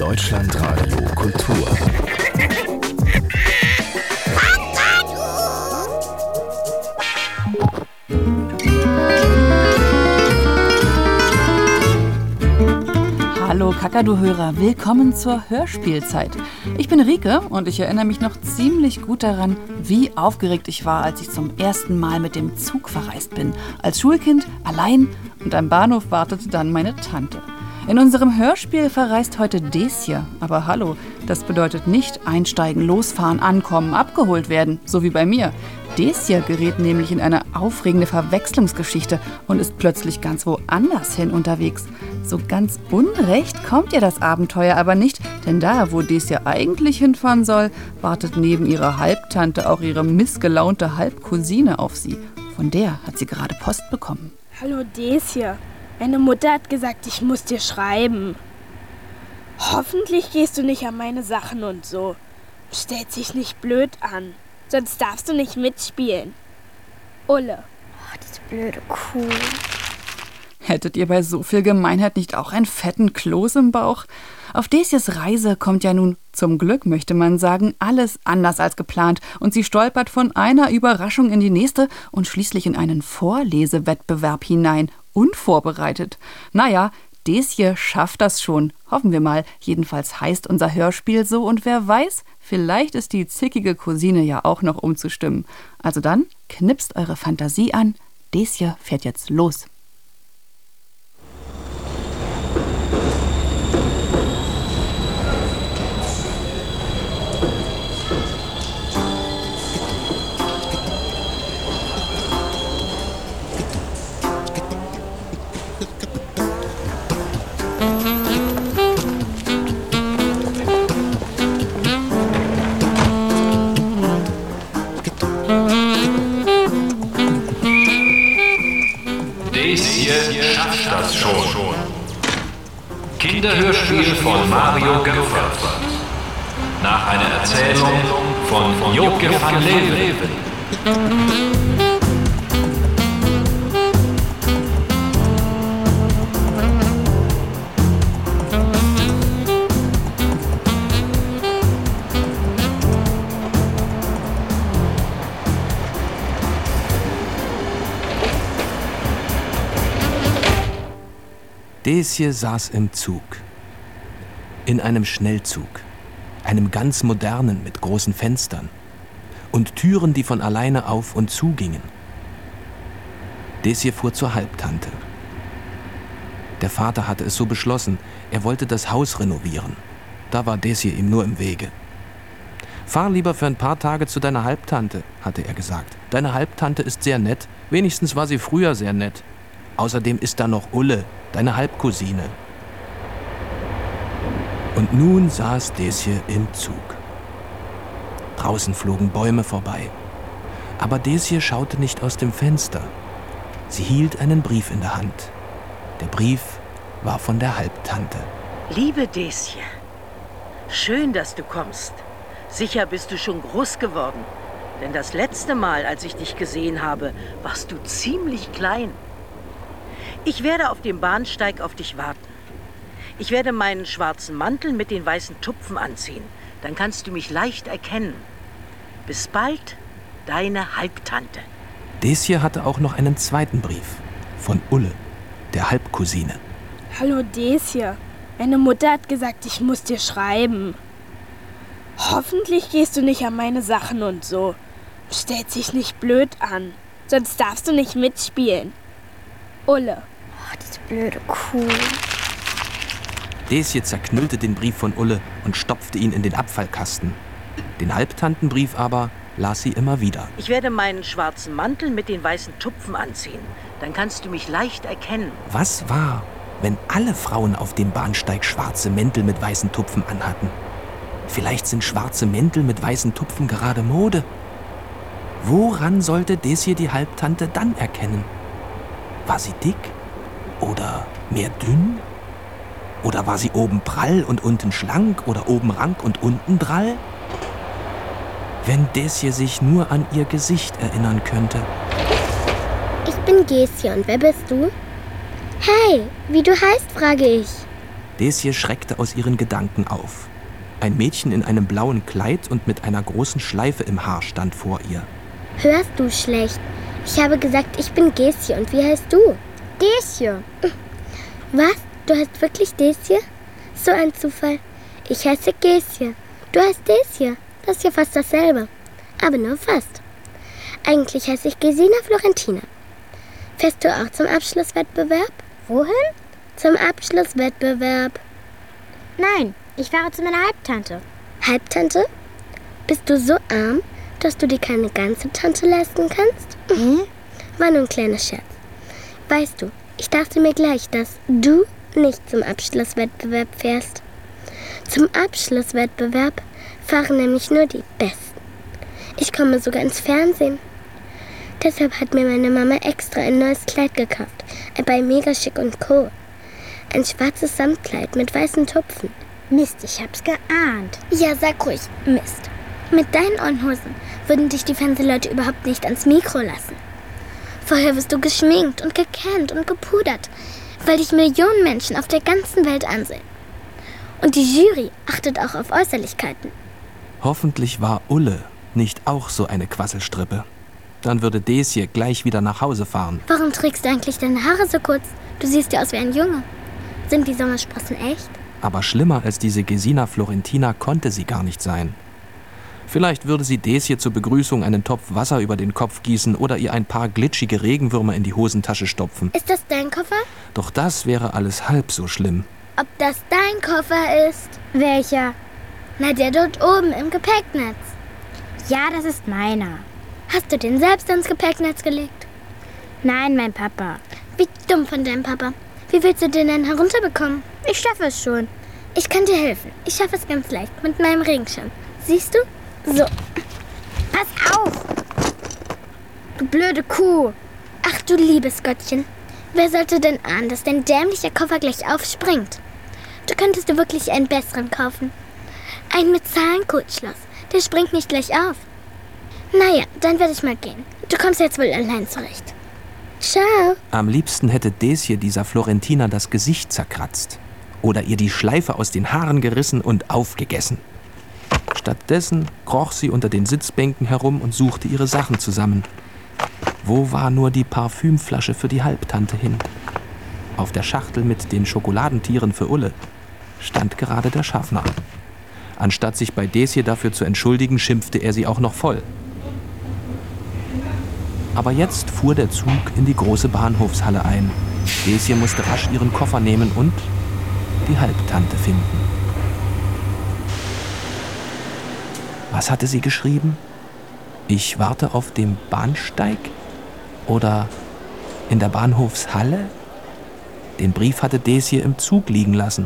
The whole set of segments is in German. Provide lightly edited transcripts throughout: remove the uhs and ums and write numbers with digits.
Deutschlandradio Kultur. Hallo Kakadu-Hörer, willkommen zur Hörspielzeit. Ich bin Rike und ich erinnere mich noch ziemlich gut daran, wie aufgeregt ich war, als ich zum ersten Mal mit dem Zug verreist bin. Als Schulkind, allein, und am Bahnhof wartete dann meine Tante. In unserem Hörspiel verreist heute Desje, aber hallo, das bedeutet nicht einsteigen, losfahren, ankommen, abgeholt werden, so wie bei mir. Desje gerät nämlich in eine aufregende Verwechslungsgeschichte und ist plötzlich ganz woanders hin unterwegs. So ganz unrecht kommt ihr das Abenteuer aber nicht, denn da, wo Desje eigentlich hinfahren soll, wartet neben ihrer Halbtante auch ihre missgelaunte Halbcousine auf sie. Von der hat sie gerade Post bekommen. Hallo Desje, meine Mutter hat gesagt, ich muss dir schreiben. Hoffentlich gehst du nicht an meine Sachen und so. Stellt sich nicht blöd an. Sonst darfst du nicht mitspielen. Ulle. Oh, diese blöde Kuh. Hättet ihr bei so viel Gemeinheit nicht auch einen fetten Kloß im Bauch? Auf Desjes Reise kommt ja nun, zum Glück möchte man sagen, alles anders als geplant und sie stolpert von einer Überraschung in die nächste und schließlich in einen Vorlesewettbewerb hinein, unvorbereitet. Naja, Desje schafft das schon, hoffen wir mal. Jedenfalls heißt unser Hörspiel so und wer weiß, vielleicht ist die zickige Cousine ja auch noch umzustimmen. Also dann, knipst eure Fantasie an, Desje fährt jetzt los. Das schon. Kinderhörspiel von Mario Göpfert. Nach einer Erzählung von Joke van Leeuwen. Desje saß im Zug. In einem Schnellzug. Einem ganz modernen mit großen Fenstern. Und Türen, die von alleine auf und zu gingen. Desje fuhr zur Halbtante. Der Vater hatte es so beschlossen, er wollte das Haus renovieren. Da war Desje ihm nur im Wege. Fahr lieber für ein paar Tage zu deiner Halbtante, hatte er gesagt. Deine Halbtante ist sehr nett, wenigstens war sie früher sehr nett. Außerdem ist da noch Ulle, deine Halbcousine. Und nun saß Desje im Zug. Draußen flogen Bäume vorbei. Aber Desje schaute nicht aus dem Fenster. Sie hielt einen Brief in der Hand. Der Brief war von der Halbtante. Liebe Desje, schön, dass du kommst. Sicher bist du schon groß geworden. Denn das letzte Mal, als ich dich gesehen habe, warst du ziemlich klein. Ich werde auf dem Bahnsteig auf dich warten. Ich werde meinen schwarzen Mantel mit den weißen Tupfen anziehen. Dann kannst du mich leicht erkennen. Bis bald, deine Halbtante. Desje hatte auch noch einen zweiten Brief. Von Ulle, der Halbcousine. Hallo Desje, meine Mutter hat gesagt, ich muss dir schreiben. Hoffentlich gehst du nicht an meine Sachen und so. Stellt sich nicht blöd an. Sonst darfst du nicht mitspielen. Ulle. Oh, diese blöde Kuh. Desje zerknüllte den Brief von Ulle und stopfte ihn in den Abfallkasten. Den Halbtantenbrief aber las sie immer wieder. Ich werde meinen schwarzen Mantel mit den weißen Tupfen anziehen. Dann kannst du mich leicht erkennen. Was war, wenn alle Frauen auf dem Bahnsteig schwarze Mäntel mit weißen Tupfen anhatten? Vielleicht sind schwarze Mäntel mit weißen Tupfen gerade Mode. Woran sollte Desje die Halbtante dann erkennen? War sie dick? Oder mehr dünn? Oder war sie oben prall und unten schlank? Oder oben rank und unten drall? Wenn Desje sich nur an ihr Gesicht erinnern könnte. Ich bin Gesje und wer bist du? Hey, wie du heißt, frage ich. Daisy schreckte aus ihren Gedanken auf. Ein Mädchen in einem blauen Kleid und mit einer großen Schleife im Haar stand vor ihr. Hörst du schlecht? Ich habe gesagt, ich bin Gesje. Und wie heißt du? Gesje. Was? Du heißt wirklich Gesje? So ein Zufall. Ich heiße Gesje. Du heißt Gesje. Das ist ja fast dasselbe. Aber nur fast. Eigentlich heiße ich Gesina Florentina. Fährst du auch zum Abschlusswettbewerb? Wohin? Zum Abschlusswettbewerb. Nein, ich fahre zu meiner Halbtante. Halbtante? Bist du so arm, dass du dir keine ganze Tante leisten kannst? War nur ein kleiner Scherz. Weißt du, ich dachte mir gleich, dass du nicht zum Abschlusswettbewerb fährst. Zum Abschlusswettbewerb fahren nämlich nur die Besten. Ich komme sogar ins Fernsehen. Deshalb hat mir meine Mama extra ein neues Kleid gekauft. Bei Mega Schick und Co. Ein schwarzes Samtkleid mit weißen Tupfen. Mist, ich hab's geahnt. Ja, sag ruhig, Mist. Mit deinen Unhosen würden dich die Fernsehleute überhaupt nicht ans Mikro lassen. Vorher wirst du geschminkt und gekämmt und gepudert, weil dich Millionen Menschen auf der ganzen Welt ansehen. Und die Jury achtet auch auf Äußerlichkeiten. Hoffentlich war Ulle nicht auch so eine Quasselstrippe. Dann würde Daisy gleich wieder nach Hause fahren. Warum trägst du eigentlich deine Haare so kurz? Du siehst ja aus wie ein Junge. Sind die Sommersprossen echt? Aber schlimmer als diese Gesina Florentina konnte sie gar nicht sein. Vielleicht würde sie Daisy zur Begrüßung einen Topf Wasser über den Kopf gießen oder ihr ein paar glitschige Regenwürmer in die Hosentasche stopfen. Ist das dein Koffer? Doch das wäre alles halb so schlimm. Ob das dein Koffer ist? Welcher? Na, der dort oben im Gepäcknetz. Ja, das ist meiner. Hast du den selbst ins Gepäcknetz gelegt? Nein, mein Papa. Wie dumm von deinem Papa. Wie willst du den denn herunterbekommen? Ich schaffe es schon. Ich kann dir helfen. Ich schaffe es ganz leicht mit meinem Regenschirm. Siehst du? So. Pass auf! Du blöde Kuh. Ach du liebes Göttchen. Wer sollte denn ahnen, dass dein dämlicher Koffer gleich aufspringt? Du könntest dir wirklich einen besseren kaufen. Einen mit Zahlencodeschloss. Der springt nicht gleich auf. Naja, dann werde ich mal gehen. Du kommst jetzt wohl allein zurecht. Ciao. Am liebsten hätte Daisy dieser Florentina das Gesicht zerkratzt oder ihr die Schleife aus den Haaren gerissen und aufgegessen. Stattdessen kroch sie unter den Sitzbänken herum und suchte ihre Sachen zusammen. Wo war nur die Parfümflasche für die Halbtante hin? Auf der Schachtel mit den Schokoladentieren für Ulle stand gerade der Schaffner. Anstatt sich bei Daisy dafür zu entschuldigen, schimpfte er sie auch noch voll. Aber jetzt fuhr der Zug in die große Bahnhofshalle ein. Daisy musste rasch ihren Koffer nehmen und die Halbtante finden. Was hatte sie geschrieben? Ich warte auf dem Bahnsteig? Oder in der Bahnhofshalle? Den Brief hatte Daisy im Zug liegen lassen.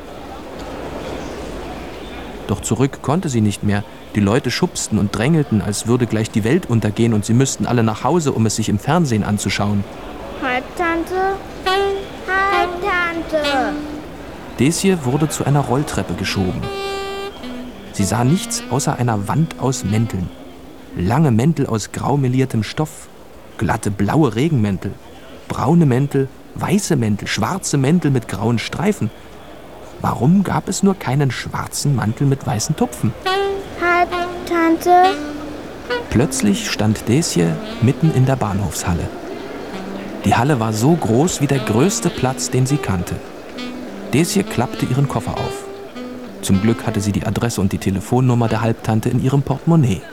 Doch zurück konnte sie nicht mehr. Die Leute schubsten und drängelten, als würde gleich die Welt untergehen und sie müssten alle nach Hause, um es sich im Fernsehen anzuschauen. Halbtante? Halbtante! Daisy wurde zu einer Rolltreppe geschoben. Sie sah nichts außer einer Wand aus Mänteln. Lange Mäntel aus grau meliertem Stoff, glatte blaue Regenmäntel, braune Mäntel, weiße Mäntel, schwarze Mäntel mit grauen Streifen. Warum gab es nur keinen schwarzen Mantel mit weißen Tupfen? Halbtante? Plötzlich stand Daisy mitten in der Bahnhofshalle. Die Halle war so groß wie der größte Platz, den sie kannte. Daisy klappte ihren Koffer auf. Zum Glück hatte sie die Adresse und die Telefonnummer der Halbtante in ihrem Portemonnaie.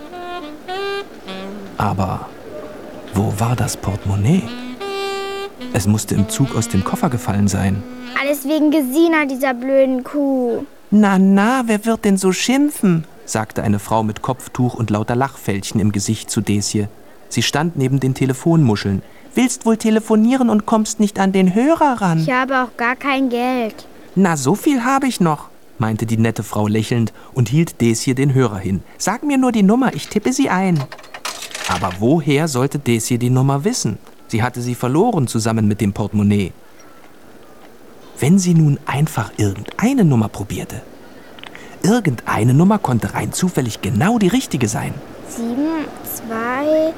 Aber wo war das Portemonnaie? Es musste im Zug aus dem Koffer gefallen sein. Alles wegen Gesina, dieser blöden Kuh. Na, wer wird denn so schimpfen? Sagte eine Frau mit Kopftuch und lauter Lachfältchen im Gesicht zu Daisy. Sie stand neben den Telefonmuscheln. Willst wohl telefonieren und kommst nicht an den Hörer ran? Ich habe auch gar kein Geld. Na, so viel habe ich noch, meinte die nette Frau lächelnd und hielt Daisy den Hörer hin. Sag mir nur die Nummer, ich tippe sie ein. Aber woher sollte Daisy die Nummer wissen? Sie hatte sie verloren zusammen mit dem Portemonnaie. Wenn sie nun einfach irgendeine Nummer probierte. Irgendeine Nummer konnte rein zufällig genau die richtige sein. 7, 2,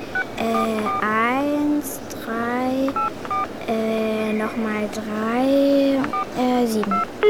1, 3, nochmal 3, 7.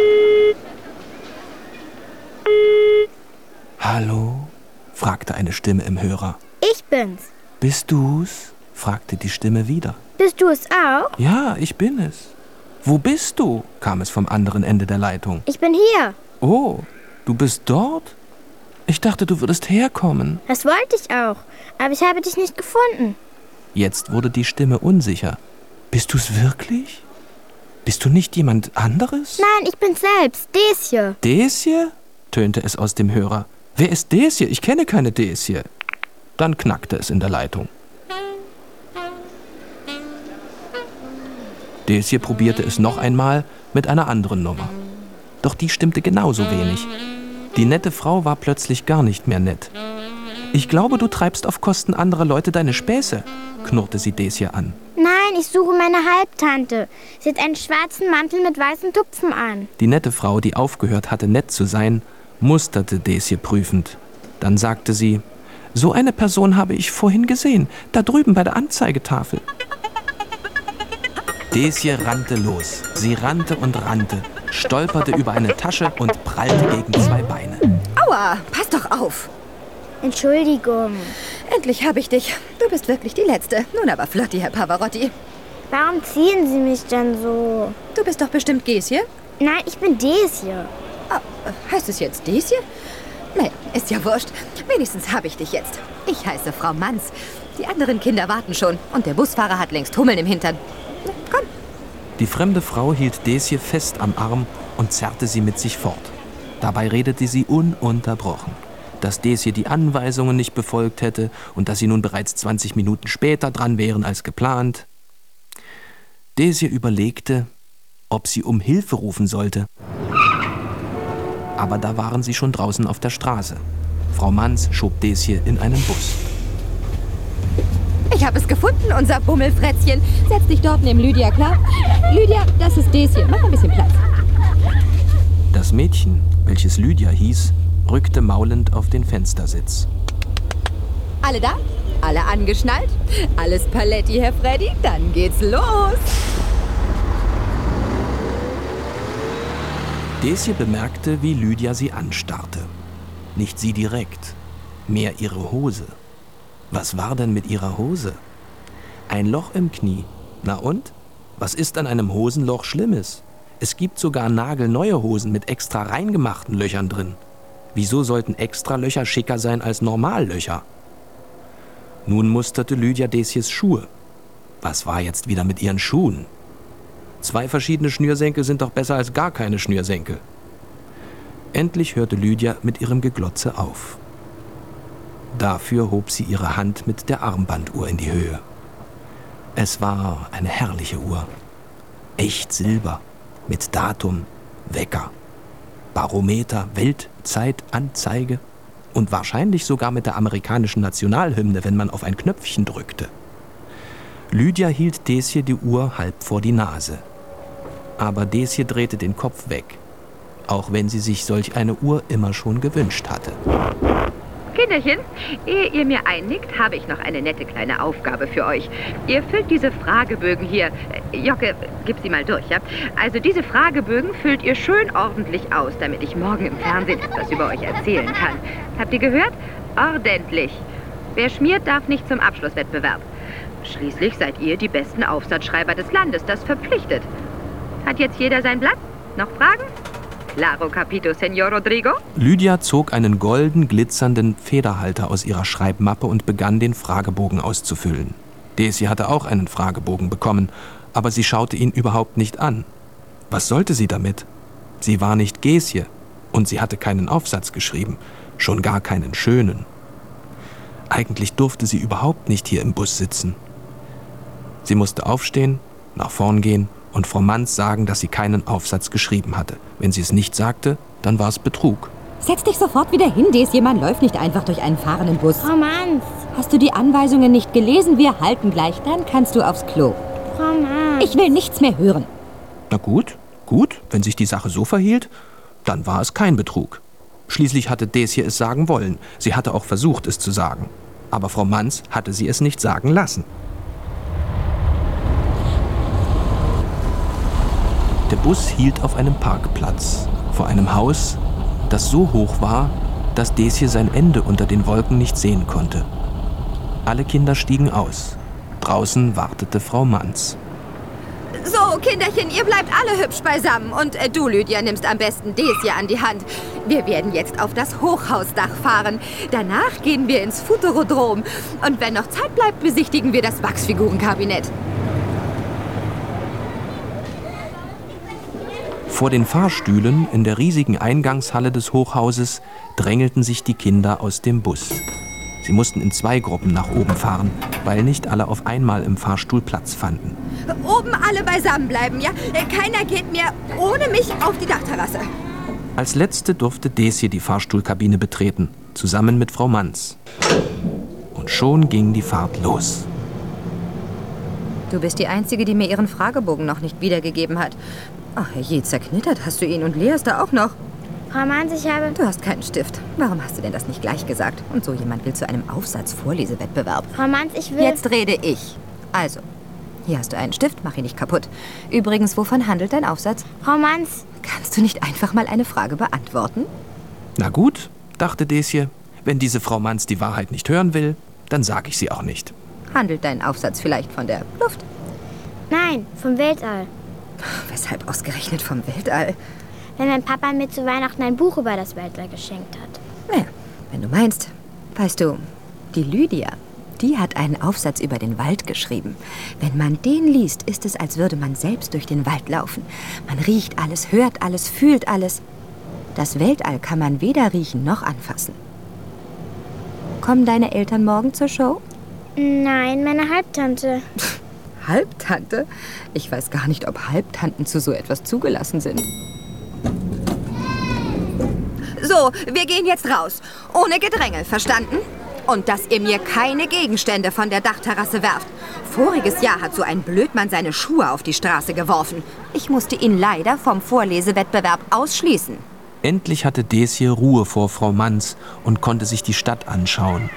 Hallo? Fragte eine Stimme im Hörer. Ich bin's. Bist du's? Fragte die Stimme wieder. Bist du es auch? Ja, ich bin es. Wo bist du? Kam es vom anderen Ende der Leitung. Ich bin hier. Oh, du bist dort? Ich dachte, du würdest herkommen. Das wollte ich auch, aber ich habe dich nicht gefunden. Jetzt wurde die Stimme unsicher. Bist du's wirklich? Bist du nicht jemand anderes? Nein, ich bin selbst, Desje. Desje? Tönte es aus dem Hörer. Wer ist Desje? Ich kenne keine Desje. Dann knackte es in der Leitung. Desje probierte es noch einmal mit einer anderen Nummer. Doch die stimmte genauso wenig. Die nette Frau war plötzlich gar nicht mehr nett. Ich glaube, du treibst auf Kosten anderer Leute deine Späße, knurrte sie Desje an. Nein, ich suche meine Halbtante. Sie hat einen schwarzen Mantel mit weißen Tupfen an. Die nette Frau, die aufgehört hatte, nett zu sein, musterte Desje prüfend. Dann sagte sie, so eine Person habe ich vorhin gesehen, da drüben bei der Anzeigetafel. Desje rannte los. Sie rannte und rannte, stolperte über eine Tasche und prallte gegen 2 Beine. Aua, pass doch auf. Entschuldigung. Endlich habe ich dich. Du bist wirklich die Letzte. Nun aber flotti, Herr Pavarotti. Warum ziehen Sie mich denn so? Du bist doch bestimmt Gesje? Nein, ich bin Desje. Oh, heißt es jetzt Desje? Naja, ist ja wurscht. Wenigstens habe ich dich jetzt. Ich heiße Frau Manz. Die anderen Kinder warten schon. Und der Busfahrer hat längst Hummeln im Hintern. Na, komm. Die fremde Frau hielt Desje fest am Arm und zerrte sie mit sich fort. Dabei redete sie ununterbrochen, dass Desje die Anweisungen nicht befolgt hätte und dass sie nun bereits 20 Minuten später dran wären als geplant. Desje überlegte, ob sie um Hilfe rufen sollte. Aber da waren sie schon draußen auf der Straße. Frau Manz schob Desje in einen Bus. Ich habe es gefunden, unser Bummelfrätzchen. Setz dich dort neben Lydia, klar? Lydia, das ist Desje. Mach ein bisschen Platz. Das Mädchen, welches Lydia hieß, rückte maulend auf den Fenstersitz. Alle da? Alle angeschnallt? Alles Paletti, Herr Freddy? Dann geht's los. Desje bemerkte, wie Lydia sie anstarrte. Nicht sie direkt, mehr ihre Hose. Was war denn mit ihrer Hose? Ein Loch im Knie. Na und? Was ist an einem Hosenloch Schlimmes? Es gibt sogar nagelneue Hosen mit extra reingemachten Löchern drin. Wieso sollten Extralöcher schicker sein als Normallöcher? Nun musterte Lydia Desjes Schuhe. Was war jetzt wieder mit ihren Schuhen? 2 verschiedene Schnürsenkel sind doch besser als gar keine Schnürsenkel. Endlich hörte Lydia mit ihrem Geglotze auf. Dafür hob sie ihre Hand mit der Armbanduhr in die Höhe. Es war eine herrliche Uhr. Echt Silber, mit Datum, Wecker, Barometer, Weltzeitanzeige und wahrscheinlich sogar mit der amerikanischen Nationalhymne, wenn man auf ein Knöpfchen drückte. Lydia hielt Desje die Uhr halb vor die Nase. Aber Desje drehte den Kopf weg, auch wenn sie sich solch eine Uhr immer schon gewünscht hatte. Kinderchen, ehe ihr mir einnickt, habe ich noch eine nette kleine Aufgabe für euch. Ihr füllt diese Fragebögen hier. Jocke, gib sie mal durch, ja? Also diese Fragebögen füllt ihr schön ordentlich aus, damit ich morgen im Fernsehen etwas über euch erzählen kann. Habt ihr gehört? Ordentlich. Wer schmiert, darf nicht zum Abschlusswettbewerb. Schließlich seid ihr die besten Aufsatzschreiber des Landes, das verpflichtet. Hat jetzt jeder sein Blatt? Noch Fragen? Claro capito, Senor Rodrigo? Lydia zog einen golden glitzernden Federhalter aus ihrer Schreibmappe und begann, den Fragebogen auszufüllen. Desje hatte auch einen Fragebogen bekommen, aber sie schaute ihn überhaupt nicht an. Was sollte sie damit? Sie war nicht Gesje und sie hatte keinen Aufsatz geschrieben, schon gar keinen schönen. Eigentlich durfte sie überhaupt nicht hier im Bus sitzen. Sie musste aufstehen, nach vorn gehen und Frau Manz sagen, dass sie keinen Aufsatz geschrieben hatte. Wenn sie es nicht sagte, dann war es Betrug. Setz dich sofort wieder hin, Desje. Man läuft nicht einfach durch einen fahrenden Bus. Frau Manz. Hast du die Anweisungen nicht gelesen? Wir halten gleich, dann kannst du aufs Klo. Frau Manz. Ich will nichts mehr hören. Na gut, wenn sich die Sache so verhielt, dann war es kein Betrug. Schließlich hatte Desje es sagen wollen. Sie hatte auch versucht, es zu sagen. Aber Frau Manz hatte sie es nicht sagen lassen. Der Bus hielt auf einem Parkplatz, vor einem Haus, das so hoch war, dass Desje sein Ende unter den Wolken nicht sehen konnte. Alle Kinder stiegen aus. Draußen wartete Frau Manz. So, Kinderchen, ihr bleibt alle hübsch beisammen. Und du, Lydia, nimmst am besten Desje an die Hand. Wir werden jetzt auf das Hochhausdach fahren. Danach gehen wir ins Futurodrom. Und wenn noch Zeit bleibt, besichtigen wir das Wachsfigurenkabinett. Vor den Fahrstühlen in der riesigen Eingangshalle des Hochhauses drängelten sich die Kinder aus dem Bus. Sie mussten in 2 Gruppen nach oben fahren, weil nicht alle auf einmal im Fahrstuhl Platz fanden. Oben alle beisammen bleiben, ja? Keiner geht mehr ohne mich auf die Dachterrasse. Als letzte durfte Desje die Fahrstuhlkabine betreten, zusammen mit Frau Manz. Und schon ging die Fahrt los. Du bist die Einzige, die mir ihren Fragebogen noch nicht wiedergegeben hat. Ach, herrje, zerknittert hast du ihn und Lea ist da auch noch. Frau Manz, ich habe... Du hast keinen Stift. Warum hast du denn das nicht gleich gesagt? Und so jemand will zu einem Aufsatzvorlesewettbewerb. Frau Manz, ich will... Jetzt rede ich. Also, hier hast du einen Stift, mach ihn nicht kaputt. Übrigens, wovon handelt dein Aufsatz? Frau Manz... Kannst du nicht einfach mal eine Frage beantworten? Na gut, dachte Desje. Wenn diese Frau Manz die Wahrheit nicht hören will, dann sag ich sie auch nicht. Handelt dein Aufsatz vielleicht von der Luft? Nein, vom Weltall. Weshalb ausgerechnet vom Weltall? Wenn mein Papa mir zu Weihnachten ein Buch über das Weltall geschenkt hat. Naja, wenn du meinst. Weißt du, die Lydia, die hat einen Aufsatz über den Wald geschrieben. Wenn man den liest, ist es, als würde man selbst durch den Wald laufen. Man riecht alles, hört alles, fühlt alles. Das Weltall kann man weder riechen noch anfassen. Kommen deine Eltern morgen zur Show? Nein, meine Halbtante. Halbtante? Ich weiß gar nicht, ob Halbtanten zu so etwas zugelassen sind. So, wir gehen jetzt raus. Ohne Gedränge, verstanden? Und dass ihr mir keine Gegenstände von der Dachterrasse werft. Voriges Jahr hat so ein Blödmann seine Schuhe auf die Straße geworfen. Ich musste ihn leider vom Vorlesewettbewerb ausschließen. Endlich hatte Desje Ruhe vor Frau Manz und konnte sich die Stadt anschauen.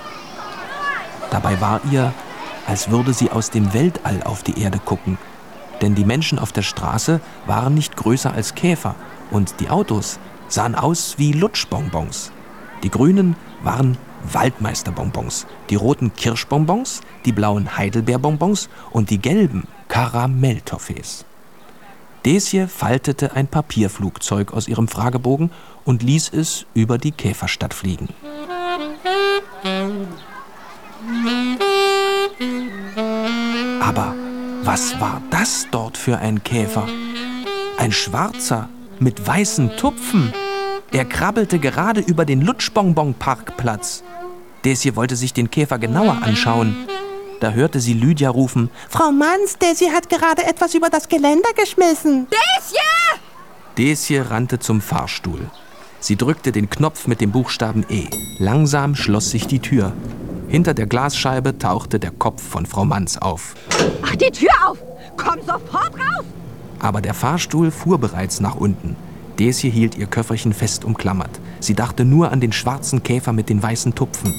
Dabei war ihr, als würde sie aus dem Weltall auf die Erde gucken. Denn die Menschen auf der Straße waren nicht größer als Käfer und die Autos sahen aus wie Lutschbonbons. Die grünen waren Waldmeisterbonbons, die roten Kirschbonbons, die blauen Heidelbeerbonbons und die gelben Karamelltoffees. Desje faltete ein Papierflugzeug aus ihrem Fragebogen und ließ es über die Käferstadt fliegen. Aber was war das dort für ein Käfer? Ein schwarzer mit weißen Tupfen. Er krabbelte gerade über den Lutschbonbon-Parkplatz. Desje wollte sich den Käfer genauer anschauen. Da hörte sie Lydia rufen: Frau Manz, Desje hat gerade etwas über das Geländer geschmissen. Desje! Desje rannte zum Fahrstuhl. Sie drückte den Knopf mit dem Buchstaben E. Langsam schloss sich die Tür. Hinter der Glasscheibe tauchte der Kopf von Frau Manz auf. Mach die Tür auf! Komm sofort raus! Aber der Fahrstuhl fuhr bereits nach unten. Desje hielt ihr Köfferchen fest umklammert. Sie dachte nur an den schwarzen Käfer mit den weißen Tupfen.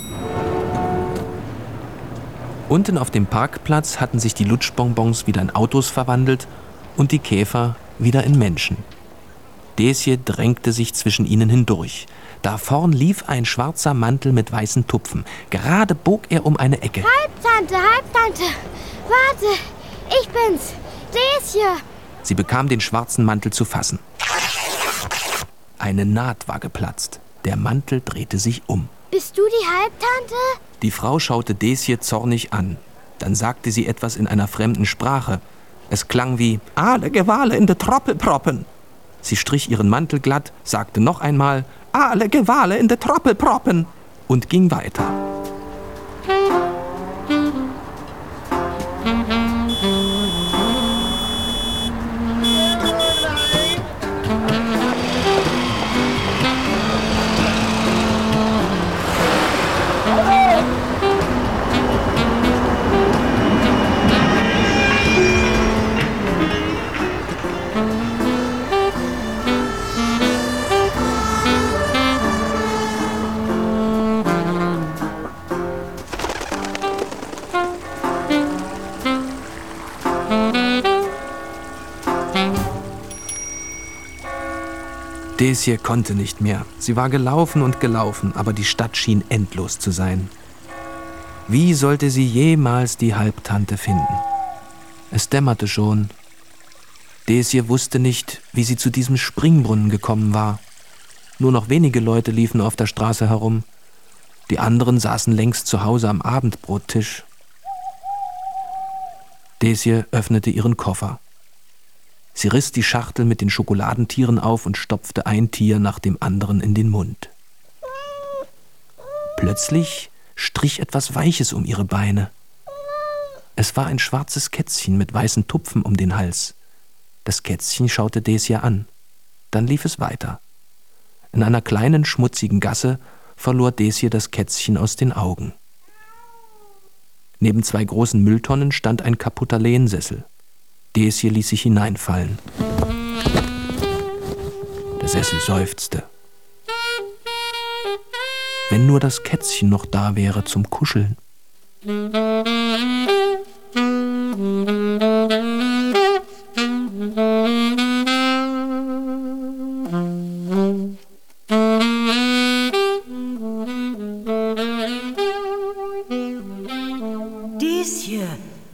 Unten auf dem Parkplatz hatten sich die Lutschbonbons wieder in Autos verwandelt und die Käfer wieder in Menschen. Desje drängte sich zwischen ihnen hindurch. Da vorn lief ein schwarzer Mantel mit weißen Tupfen. Gerade bog er um eine Ecke. Halbtante, Halbtante, warte, ich bin's, Desje. Sie bekam den schwarzen Mantel zu fassen. Eine Naht war geplatzt. Der Mantel drehte sich um. Bist du die Halbtante? Die Frau schaute Desje zornig an. Dann sagte sie etwas in einer fremden Sprache. Es klang wie »Ale Gewale in de Troppelproppen«. Sie strich ihren Mantel glatt, sagte noch einmal »Ale Gewale in de Troppelproppen« und ging weiter. Desje konnte nicht mehr. Sie war gelaufen und gelaufen, aber die Stadt schien endlos zu sein. Wie sollte sie jemals die Halbtante finden? Es dämmerte schon. Desje wusste nicht, wie sie zu diesem Springbrunnen gekommen war. Nur noch wenige Leute liefen auf der Straße herum. Die anderen saßen längst zu Hause am Abendbrottisch. Desje öffnete ihren Koffer. Sie riss die Schachtel mit den Schokoladentieren auf und stopfte ein Tier nach dem anderen in den Mund. Plötzlich strich etwas Weiches um ihre Beine. Es war ein schwarzes Kätzchen mit weißen Tupfen um den Hals. Das Kätzchen schaute Desje an. Dann lief es weiter. In einer kleinen, schmutzigen Gasse verlor Desje das Kätzchen aus den Augen. Neben 2 großen Mülltonnen stand ein kaputter Lehnsessel. Desje ließ sich hineinfallen. Der Sessel seufzte. Wenn nur das Kätzchen noch da wäre zum Kuscheln. Desje!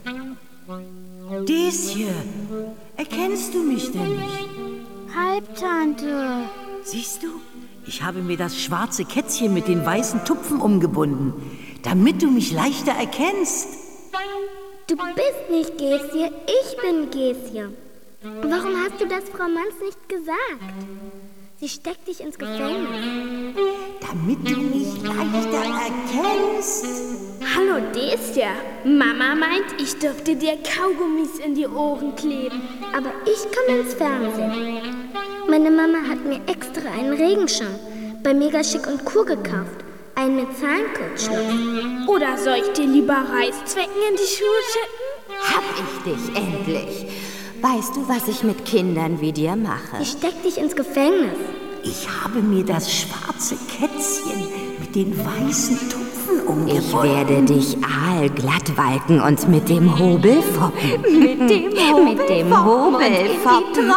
Desje! Erkennst du mich denn nicht? Halbtante. Siehst du, ich habe mir das schwarze Kätzchen mit den weißen Tupfen umgebunden, damit du mich leichter erkennst. Du bist nicht Gesje, ich bin Gesje. Warum hast du das Frau Manns nicht gesagt? Sie steckt dich ins Gefängnis. Damit du mich leichter erkennst. Hallo Desje. Mama meint, ich dürfte dir Kaugummis in die Ohren kleben. Aber ich komme ins Fernsehen. Meine Mama hat mir extra einen Regenschirm bei Mega Schick und Cool gekauft. Einen mit Zahlenkurzschluss. Oder soll ich dir lieber Reißzwecken in die Schuhe schicken? Hab ich dich endlich. Weißt du, was ich mit Kindern wie dir mache? Ich steck dich ins Gefängnis. Ich habe mir das schwarze Kätzchen mit den weißen Tupfen umgebunden. Ich werde dich aalglatt walken und mit dem Hobel foppen. Mit dem Hobel foppen.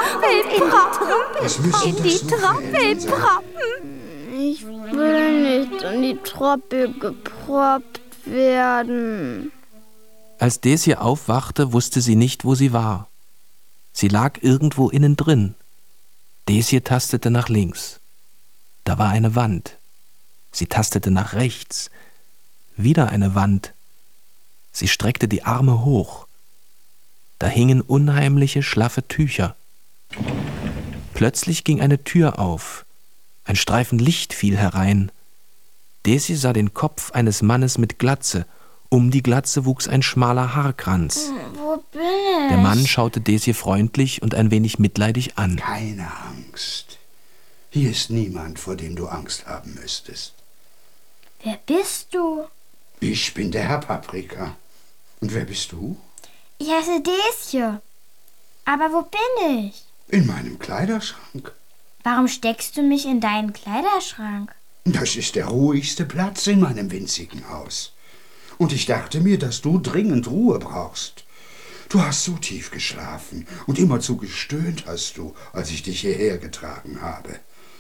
In die Trommel proppen. Ich will nicht in die Trommel geproppt werden. Als Desje aufwachte, wusste sie nicht, wo sie war. Sie lag irgendwo innen drin. Desje tastete nach links. Da war eine Wand. Sie tastete nach rechts. Wieder eine Wand. Sie streckte die Arme hoch. Da hingen unheimliche, schlaffe Tücher. Plötzlich ging eine Tür auf. Ein Streifen Licht fiel herein. Desje sah den Kopf eines Mannes mit Glatze. Um die Glatze wuchs ein schmaler Haarkranz. Wo bin ich? Der Mann schaute Desje freundlich und ein wenig mitleidig an. Keine Angst. Hier ist niemand, vor dem du Angst haben müsstest. Wer bist du? Ich bin der Herr Paprika. Und wer bist du? Ich heiße Desje. Aber wo bin ich? In meinem Kleiderschrank. Warum steckst du mich in deinen Kleiderschrank? Das ist der ruhigste Platz in meinem winzigen Haus. Und ich dachte mir, dass du dringend Ruhe brauchst. Du hast so tief geschlafen und immerzu gestöhnt hast du, als ich dich hierher getragen habe.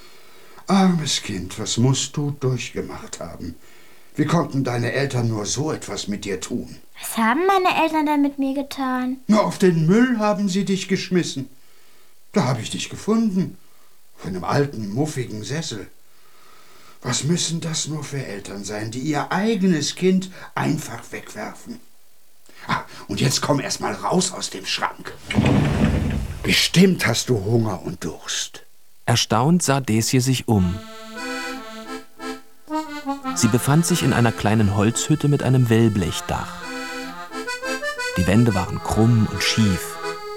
Armes Kind, was musst du durchgemacht haben? Wie konnten deine Eltern nur so etwas mit dir tun? Was haben meine Eltern denn mit mir getan? Nur auf den Müll haben sie dich geschmissen. Da habe ich dich gefunden, auf einem alten, muffigen Sessel. Was müssen das nur für Eltern sein, die ihr eigenes Kind einfach wegwerfen? Und jetzt komm erst mal raus aus dem Schrank. Bestimmt hast du Hunger und Durst. Erstaunt sah Desje sich um. Sie befand sich in einer kleinen Holzhütte mit einem Wellblechdach. Die Wände waren krumm und schief.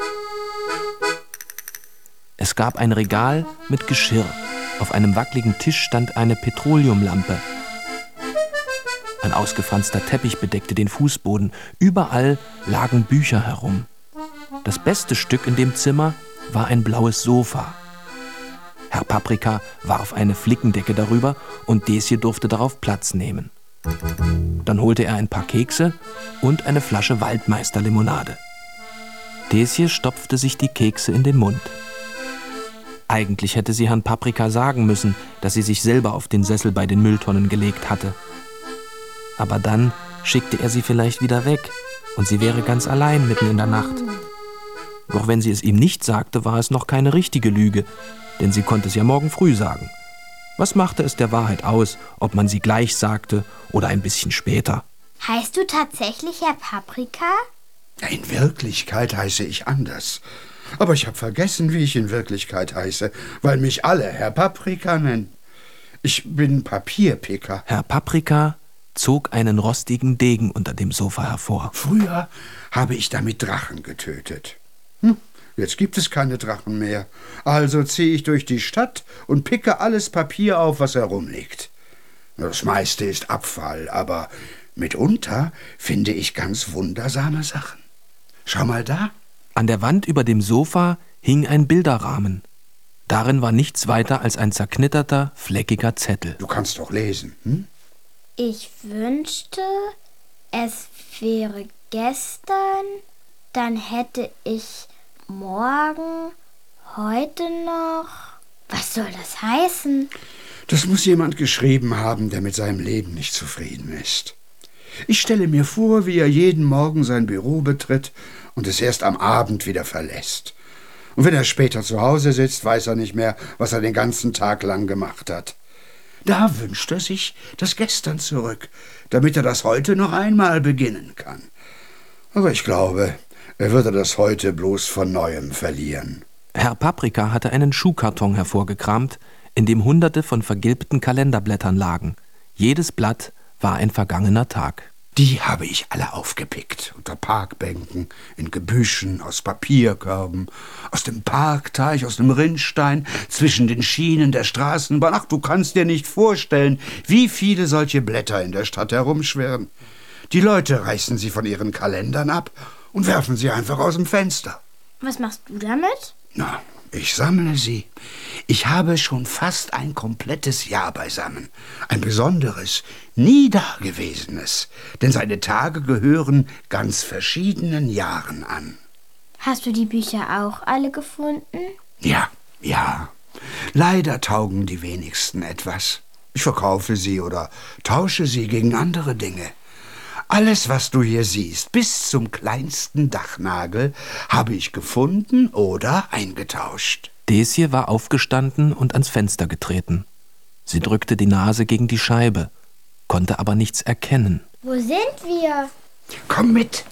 Es gab ein Regal mit Geschirr. Auf einem wackeligen Tisch stand eine Petroleumlampe. Ein ausgefranster Teppich bedeckte den Fußboden. Überall lagen Bücher herum. Das beste Stück in dem Zimmer war ein blaues Sofa. Herr Paprika warf eine Flickendecke darüber und Desje durfte darauf Platz nehmen. Dann holte er ein paar Kekse und eine Flasche Waldmeisterlimonade. Desje stopfte sich die Kekse in den Mund. Eigentlich hätte sie Herrn Paprika sagen müssen, dass sie sich selber auf den Sessel bei den Mülltonnen gelegt hatte. Aber dann schickte er sie vielleicht wieder weg und sie wäre ganz allein mitten in der Nacht. Doch wenn sie es ihm nicht sagte, war es noch keine richtige Lüge, denn sie konnte es ja morgen früh sagen. Was machte es der Wahrheit aus, ob man sie gleich sagte oder ein bisschen später? Heißt du tatsächlich Herr Paprika? In Wirklichkeit heiße ich anders. Aber ich habe vergessen, wie ich in Wirklichkeit heiße, weil mich alle Herr Paprika nennen. Ich bin Papierpicker. Herr Paprika zog einen rostigen Degen unter dem Sofa hervor. Früher habe ich damit Drachen getötet. Jetzt gibt es keine Drachen mehr. Also ziehe ich durch die Stadt und picke alles Papier auf, was herumliegt. Das meiste ist Abfall, aber mitunter finde ich ganz wundersame Sachen. Schau mal da. An der Wand über dem Sofa hing ein Bilderrahmen. Darin war nichts weiter als ein zerknitterter, fleckiger Zettel. Du kannst doch lesen, hm? Ich wünschte, es wäre gestern, dann hätte ich morgen, heute noch. Was soll das heißen? Das muss jemand geschrieben haben, der mit seinem Leben nicht zufrieden ist. Ich stelle mir vor, wie er jeden Morgen sein Büro betritt und es erst am Abend wieder verlässt. Und wenn er später zu Hause sitzt, weiß er nicht mehr, was er den ganzen Tag lang gemacht hat. Da wünscht er sich das Gestern zurück, damit er das Heute noch einmal beginnen kann. Aber ich glaube, er würde das Heute bloß von Neuem verlieren. Herr Paprika hatte einen Schuhkarton hervorgekramt, in dem Hunderte von vergilbten Kalenderblättern lagen. Jedes Blatt war ein vergangener Tag. Die habe ich alle aufgepickt, unter Parkbänken, in Gebüschen, aus Papierkörben, aus dem Parkteich, aus dem Rinnstein, zwischen den Schienen der Straßenbahn. Ach, du kannst dir nicht vorstellen, wie viele solche Blätter in der Stadt herumschwirren. Die Leute reißen sie von ihren Kalendern ab und werfen sie einfach aus dem Fenster. Was machst du damit? Na, ich sammle sie. Ich habe schon fast ein komplettes Jahr beisammen. Ein besonderes, nie dagewesenes. Denn seine Tage gehören ganz verschiedenen Jahren an. Hast du die Bücher auch alle gefunden? Ja. Leider taugen die wenigsten etwas. Ich verkaufe sie oder tausche sie gegen andere Dinge. Alles, was du hier siehst, bis zum kleinsten Dachnagel, habe ich gefunden oder eingetauscht. Desje war aufgestanden und ans Fenster getreten. Sie drückte die Nase gegen die Scheibe, konnte aber nichts erkennen. Wo sind wir? Komm mit.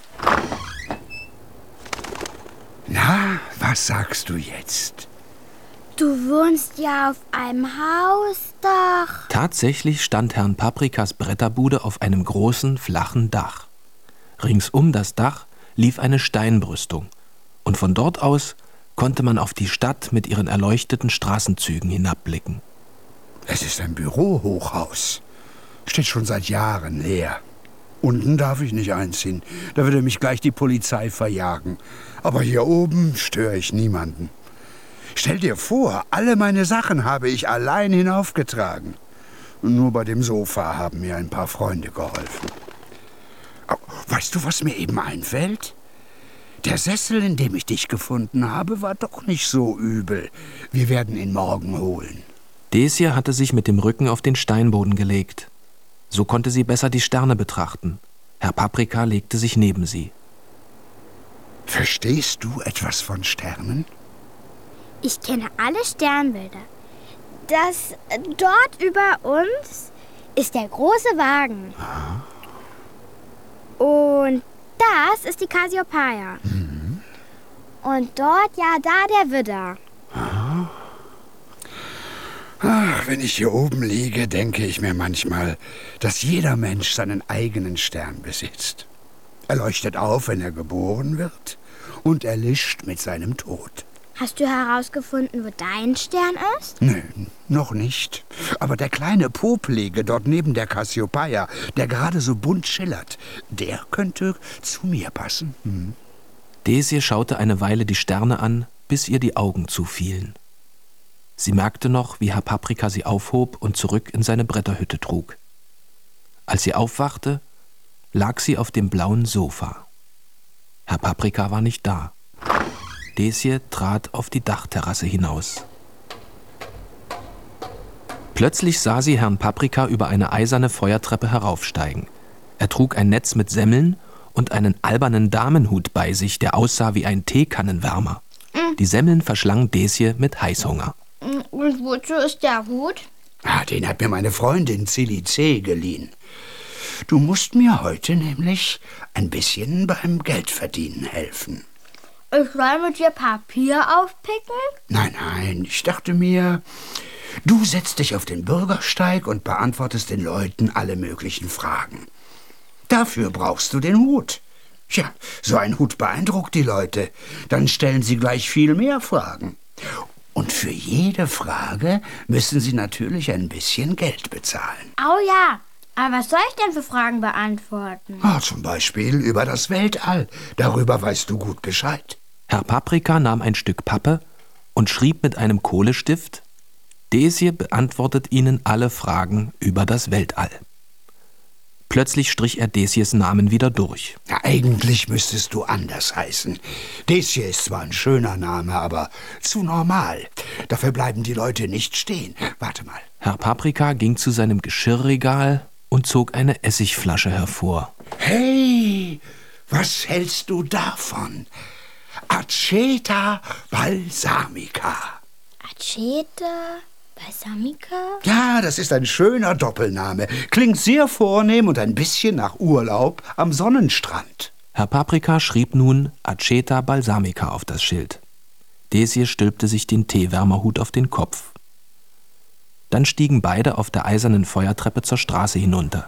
Na, was sagst du jetzt? Du wohnst ja auf einem Hausdach. Tatsächlich stand Herrn Paprikas Bretterbude auf einem großen, flachen Dach. Ringsum das Dach lief eine Steinbrüstung, und von dort aus konnte man auf die Stadt mit ihren erleuchteten Straßenzügen hinabblicken. Es ist ein Bürohochhaus. Steht schon seit Jahren leer. Unten darf ich nicht einziehen, da würde mich gleich die Polizei verjagen. Aber hier oben störe ich niemanden. Stell dir vor, alle meine Sachen habe ich allein hinaufgetragen. Und nur bei dem Sofa haben mir ein paar Freunde geholfen. Oh, weißt du, was mir eben einfällt? Der Sessel, in dem ich dich gefunden habe, war doch nicht so übel. Wir werden ihn morgen holen. Desje hatte sich mit dem Rücken auf den Steinboden gelegt. So konnte sie besser die Sterne betrachten. Herr Paprika legte sich neben sie. Verstehst du etwas von Sternen? Ich kenne alle Sternbilder. Das dort über uns ist der große Wagen. Aha. Und das ist die Cassiopeia. Mhm. Und dort, ja, da der Widder. Aha. Ach, wenn ich hier oben liege, denke ich mir manchmal, dass jeder Mensch seinen eigenen Stern besitzt. Er leuchtet auf, wenn er geboren wird, und erlischt mit seinem Tod. Hast du herausgefunden, wo dein Stern ist? Nö, noch nicht. Aber der kleine Popelige dort neben der Cassiopeia, der gerade so bunt schillert, der könnte zu mir passen. Hm. Desje schaute eine Weile die Sterne an, bis ihr die Augen zufielen. Sie merkte noch, wie Herr Paprika sie aufhob und zurück in seine Bretterhütte trug. Als sie aufwachte, lag sie auf dem blauen Sofa. Herr Paprika war nicht da. Desje trat auf die Dachterrasse hinaus. Plötzlich sah sie Herrn Paprika über eine eiserne Feuertreppe heraufsteigen. Er trug ein Netz mit Semmeln und einen albernen Damenhut bei sich, der aussah wie ein Teekannenwärmer. Die Semmeln verschlang Desje mit Heißhunger. Und wozu ist der Hut? Den hat mir meine Freundin Silly C. geliehen. Du musst mir heute nämlich ein bisschen beim Geldverdienen helfen. Ich soll mit dir Papier aufpicken? Nein, ich dachte mir, du setzt dich auf den Bürgersteig und beantwortest den Leuten alle möglichen Fragen. Dafür brauchst du den Hut. Ja, so ein Hut beeindruckt die Leute. Dann stellen sie gleich viel mehr Fragen. Und für jede Frage müssen sie natürlich ein bisschen Geld bezahlen. Oh ja, aber was soll ich denn für Fragen beantworten? Zum Beispiel über das Weltall. Darüber weißt du gut Bescheid. Herr Paprika nahm ein Stück Pappe und schrieb mit einem Kohlestift: Desje beantwortet Ihnen alle Fragen über das Weltall. Plötzlich strich er Desjes Namen wieder durch. Ja, eigentlich müsstest du anders heißen. Desje ist zwar ein schöner Name, aber zu normal. Dafür bleiben die Leute nicht stehen. Warte mal. Herr Paprika ging zu seinem Geschirrregal und zog eine Essigflasche hervor. Hey, was hältst du davon? Aceta balsamica. Aceta balsamica? Ja, das ist ein schöner Doppelname. Klingt sehr vornehm und ein bisschen nach Urlaub am Sonnenstrand. Herr Paprika schrieb nun Aceta balsamica auf das Schild. Desje stülpte sich den Teewärmerhut auf den Kopf. Dann stiegen beide auf der eisernen Feuertreppe zur Straße hinunter.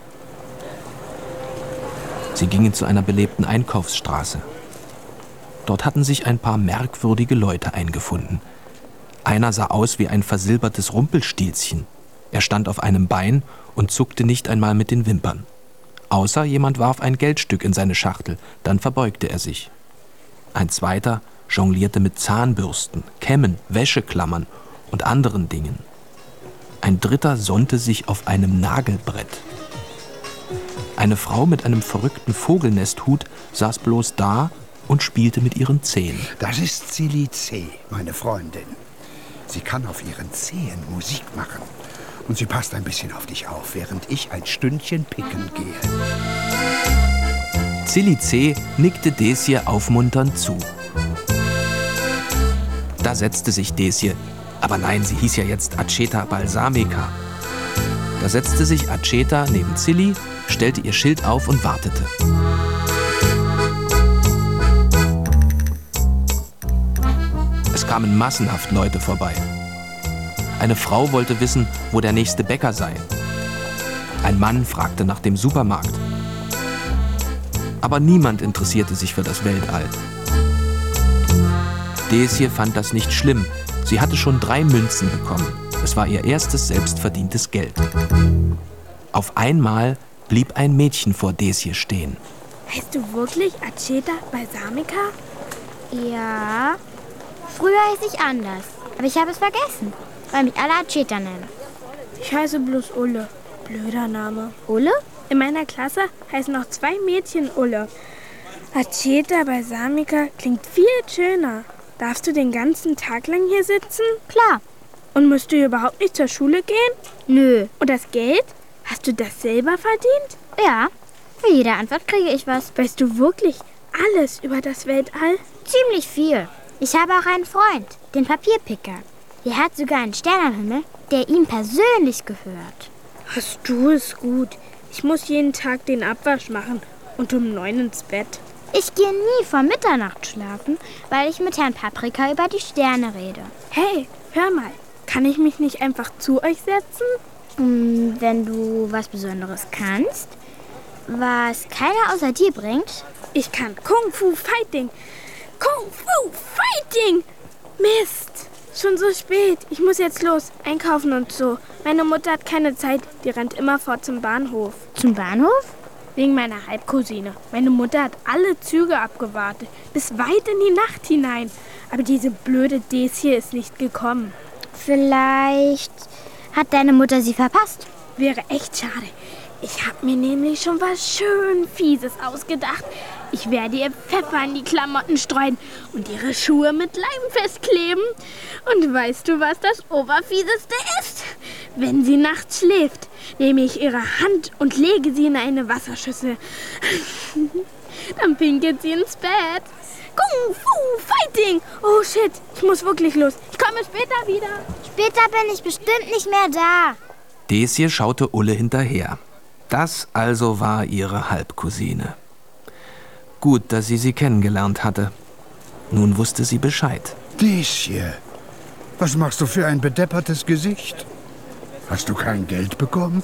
Sie gingen zu einer belebten Einkaufsstraße. Dort hatten sich ein paar merkwürdige Leute eingefunden. Einer sah aus wie ein versilbertes Rumpelstilzchen. Er stand auf einem Bein und zuckte nicht einmal mit den Wimpern. Außer jemand warf ein Geldstück in seine Schachtel, dann verbeugte er sich. Ein zweiter jonglierte mit Zahnbürsten, Kämmen, Wäscheklammern und anderen Dingen. Ein dritter sonnte sich auf einem Nagelbrett. Eine Frau mit einem verrückten Vogelnesthut saß bloß da und spielte mit ihren Zehen. Das ist Silly C., meine Freundin. Sie kann auf ihren Zehen Musik machen. Und sie passt ein bisschen auf dich auf, während ich ein Stündchen picken gehe. Silly C. nickte Desje aufmunternd zu. Da setzte sich Desje, aber nein, sie hieß ja jetzt Aceta balsamica. Da setzte sich Aceta neben Silly, stellte ihr Schild auf und wartete. Es kamen massenhaft Leute vorbei. Eine Frau wollte wissen, wo der nächste Bäcker sei. Ein Mann fragte nach dem Supermarkt. Aber niemand interessierte sich für das Weltall. Desje fand das nicht schlimm. Sie hatte schon 3 Münzen bekommen. Es war ihr erstes selbstverdientes Geld. Auf einmal blieb ein Mädchen vor Desje stehen. Heißt du wirklich Aceta balsamica? Ja. Früher hieß ich anders, aber ich habe es vergessen, weil mich alle Aceta nennen. Ich heiße bloß Ulle. Blöder Name. Ulle? In meiner Klasse heißen noch 2 Mädchen Ulle. Aceta balsamica klingt viel schöner. Darfst du den ganzen Tag lang hier sitzen? Klar. Und musst du überhaupt nicht zur Schule gehen? Nö. Und das Geld? Hast du das selber verdient? Ja. Für jede Antwort kriege ich was. Weißt du wirklich alles über das Weltall? Ziemlich viel. Ich habe auch einen Freund, den Papierpicker. Der hat sogar einen Stern am Himmel, der ihm persönlich gehört. Hast du es gut. Ich muss jeden Tag den Abwasch machen und um 9 ins Bett. Ich gehe nie vor Mitternacht schlafen, weil ich mit Herrn Paprika über die Sterne rede. Hey, hör mal. Kann ich mich nicht einfach zu euch setzen? Wenn du was Besonderes kannst, was keiner außer dir bringt. Ich kann Kung Fu Fighting. Kung Fu Fighting! Mist! Schon so spät. Ich muss jetzt los. Einkaufen und so. Meine Mutter hat keine Zeit. Die rennt immer fort zum Bahnhof. Zum Bahnhof? Wegen meiner Halbcousine. Meine Mutter hat alle Züge abgewartet. Bis weit in die Nacht hinein. Aber diese blöde Desje ist nicht gekommen. Vielleicht hat deine Mutter sie verpasst. Wäre echt schade. Ich habe mir nämlich schon was schön Fieses ausgedacht. Ich werde ihr Pfeffer in die Klamotten streuen und ihre Schuhe mit Leim festkleben. Und weißt du, was das Oberfieseste ist? Wenn sie nachts schläft, nehme ich ihre Hand und lege sie in eine Wasserschüssel. Dann pinkelt sie ins Bett. Kung Fu Fighting! Oh shit, ich muss wirklich los. Ich komme später wieder. Später bin ich bestimmt nicht mehr da. Desje schaute Ulle hinterher. Das also war ihre Halbcousine. Gut, dass sie kennengelernt hatte. Nun wusste sie Bescheid. Desje, was machst du für ein bedeppertes Gesicht? Hast du kein Geld bekommen?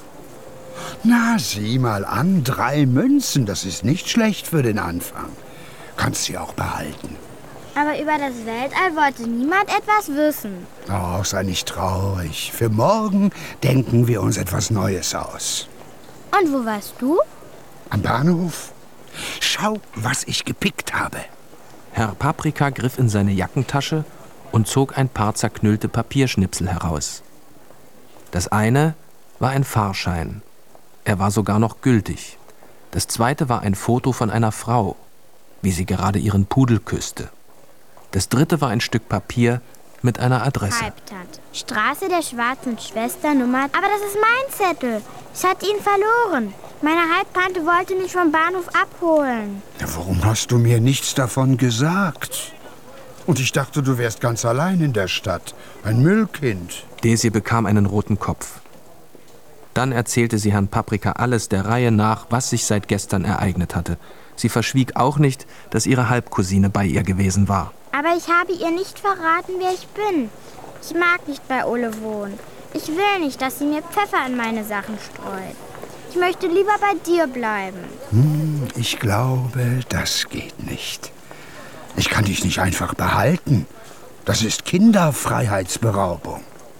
Na, sieh mal an, 3 Münzen, das ist nicht schlecht für den Anfang. Kannst sie auch behalten. Aber über das Weltall wollte niemand etwas wissen. Oh, sei nicht traurig. Für morgen denken wir uns etwas Neues aus. Und wo warst du? Am Bahnhof. Schau, was ich gepickt habe. Herr Paprika griff in seine Jackentasche und zog ein paar zerknüllte Papierschnipsel heraus. Das eine war ein Fahrschein. Er war sogar noch gültig. Das zweite war ein Foto von einer Frau, wie sie gerade ihren Pudel küsste. Das dritte war ein Stück Papier mit einer Adresse. Halbtante. Straße der schwarzen Schwester Nummer... Aber das ist mein Zettel. Ich hatte ihn verloren. Meine Halbtante wollte mich vom Bahnhof abholen. Ja, warum hast du mir nichts davon gesagt? Und ich dachte, du wärst ganz allein in der Stadt. Ein Müllkind. Desje bekam einen roten Kopf. Dann erzählte sie Herrn Paprika alles der Reihe nach, was sich seit gestern ereignet hatte. Sie verschwieg auch nicht, dass ihre Halbcousine bei ihr gewesen war. Aber ich habe ihr nicht verraten, wer ich bin. Ich mag nicht bei Ulle wohnen. Ich will nicht, dass sie mir Pfeffer in meine Sachen streut. Ich möchte lieber bei dir bleiben. Ich glaube, das geht nicht. Ich kann dich nicht einfach behalten. Das ist Kinderfreiheitsberaubung.